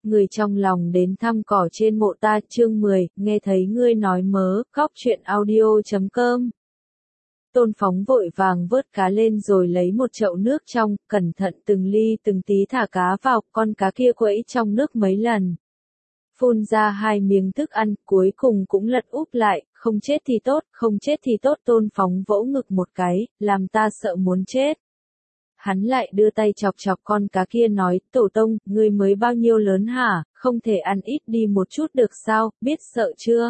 Người trong lòng đến thăm cỏ trên mộ ta, chương 10, nghe thấy ngươi nói mớ, cóc truyện audio.com. Tôn Phóng vội vàng vớt cá lên rồi lấy một chậu nước trong, cẩn thận từng ly từng tí thả cá vào, con cá kia quẫy trong nước mấy lần. Phun ra 2 miếng thức ăn, cuối cùng cũng lật úp lại, không chết thì tốt, không chết thì tốt. Tôn Phóng vỗ ngực một cái, làm ta sợ muốn chết. Hắn lại đưa tay chọc chọc con cá kia nói, tổ tông, ngươi mới bao nhiêu lớn hả, không thể ăn ít đi một chút được sao, biết sợ chưa?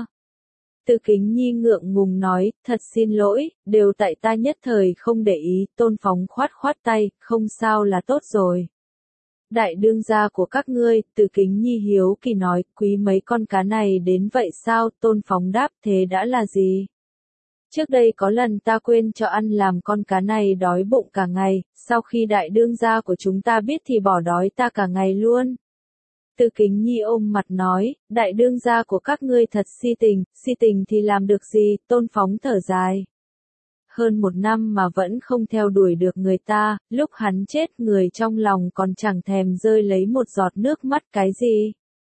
Từ Kính Nhi ngượng ngùng nói, thật xin lỗi, đều tại ta nhất thời không để ý. Tôn Phóng khoát khoát tay, không sao là tốt rồi. Đại đương gia của các ngươi, Từ Kính Nhi hiếu kỳ nói, quý mấy con cá này đến vậy sao? Tôn Phóng đáp, thế đã là gì? Trước đây có lần ta quên cho ăn làm con cá này đói bụng cả ngày, sau khi đại đương gia của chúng ta biết thì bỏ đói ta cả ngày luôn. Từ Kính Nhi ôm mặt nói, đại đương gia của các ngươi thật si tình thì làm được gì? Tôn Phóng thở dài. Hơn 1 năm mà vẫn không theo đuổi được người ta, lúc hắn chết người trong lòng còn chẳng thèm rơi lấy một giọt nước mắt cái gì.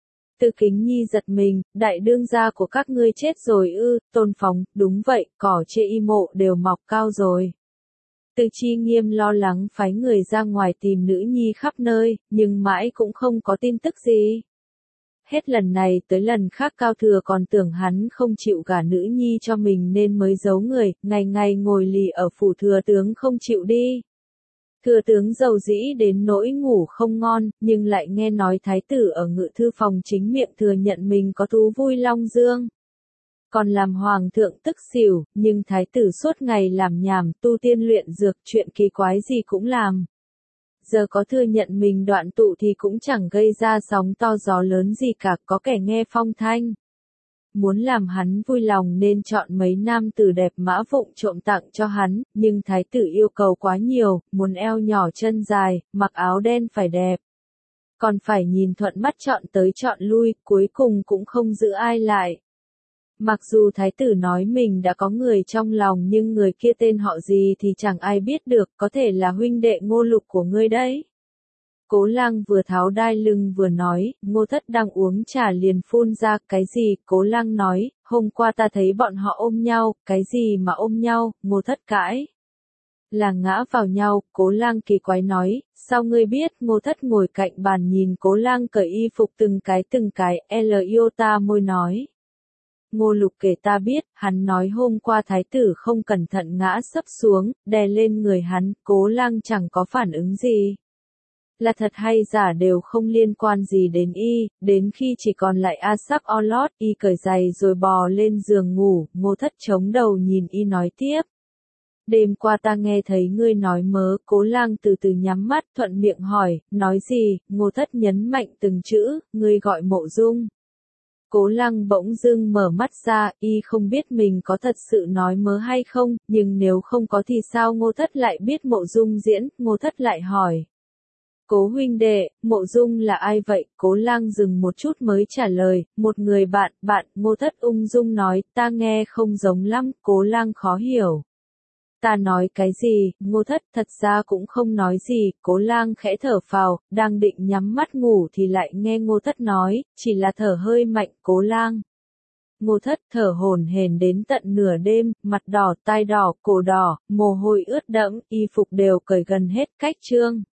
Từ Kính Nhi giật mình, đại đương gia của các ngươi chết rồi ư? Tôn Phóng, đúng vậy, cỏ chê y mộ đều mọc cao rồi. Từ Chi Nghiêm lo lắng phái người ra ngoài tìm nữ nhi khắp nơi, nhưng mãi cũng không có tin tức gì. Hết lần này tới lần khác Cao Thừa còn tưởng hắn không chịu gả nữ nhi cho mình nên mới giấu người, ngày ngày ngồi lì ở phủ thừa tướng không chịu đi. Thừa tướng giàu dĩ đến nỗi ngủ không ngon, nhưng lại nghe nói thái tử ở Ngự thư phòng chính miệng thừa nhận mình có thú vui long dương. Còn làm hoàng thượng tức xỉu, nhưng thái tử suốt ngày làm nhảm, tu tiên luyện dược, chuyện kỳ quái gì cũng làm. Giờ có thừa nhận mình đoạn tụ thì cũng chẳng gây ra sóng to gió lớn gì cả, có kẻ nghe phong thanh. Muốn làm hắn vui lòng nên chọn mấy nam tử đẹp mã vụng trộm tặng cho hắn, nhưng thái tử yêu cầu quá nhiều, muốn eo nhỏ chân dài, mặc áo đen phải đẹp. Còn phải nhìn thuận mắt chọn tới chọn lui, cuối cùng cũng không giữ ai lại. Mặc dù thái tử nói mình đã có người trong lòng nhưng người kia tên họ gì thì chẳng ai biết được, có thể là huynh đệ Ngô Lục của ngươi đấy. Cố Lang vừa tháo đai lưng vừa nói, Ngô Thất đang uống trà liền phun ra, cái gì? Cố Lang nói, hôm qua ta thấy bọn họ ôm nhau, cái gì mà ôm nhau? Ngô Thất cãi. Là ngã vào nhau, Cố Lang kỳ quái nói, sao ngươi biết? Ngô Thất ngồi cạnh bàn nhìn Cố Lang cởi y phục từng cái, iota môi nói. Ngô Lục kể ta biết, hắn nói hôm qua thái tử không cẩn thận ngã sấp xuống, đè lên người hắn, Cố Lang chẳng có phản ứng gì. Là thật hay giả đều không liên quan gì đến y, đến khi chỉ còn lại Asap Olot, y cởi giày rồi bò lên giường ngủ, Ngô Thất chống đầu nhìn y nói tiếp. Đêm qua ta nghe thấy ngươi nói mớ, Cố Lang từ từ nhắm mắt thuận miệng hỏi, nói gì? Ngô Thất nhấn mạnh từng chữ, ngươi gọi Mộ Dung. Cố Lang bỗng dưng mở mắt ra, y không biết mình có thật sự nói mớ hay không, nhưng nếu không có thì sao Ngô Thất lại biết Mộ Dung diễn? Ngô Thất lại hỏi. Cố huynh đệ, Mộ Dung là ai vậy? Cố Lang dừng một chút mới trả lời, một người bạn, Ngô Thất ung dung nói, ta nghe không giống lắm, Cố Lang khó hiểu. Ta nói cái gì? Ngô Thất thật ra cũng không nói gì, Cố Lang khẽ thở phào, đang định nhắm mắt ngủ thì lại nghe Ngô Thất nói, chỉ là thở hơi mạnh. Cố Lang. Ngô Thất thở hổn hển đến tận nửa đêm, mặt đỏ, tai đỏ, cổ đỏ, mồ hôi ướt đẫm, y phục đều cởi gần hết cách chương.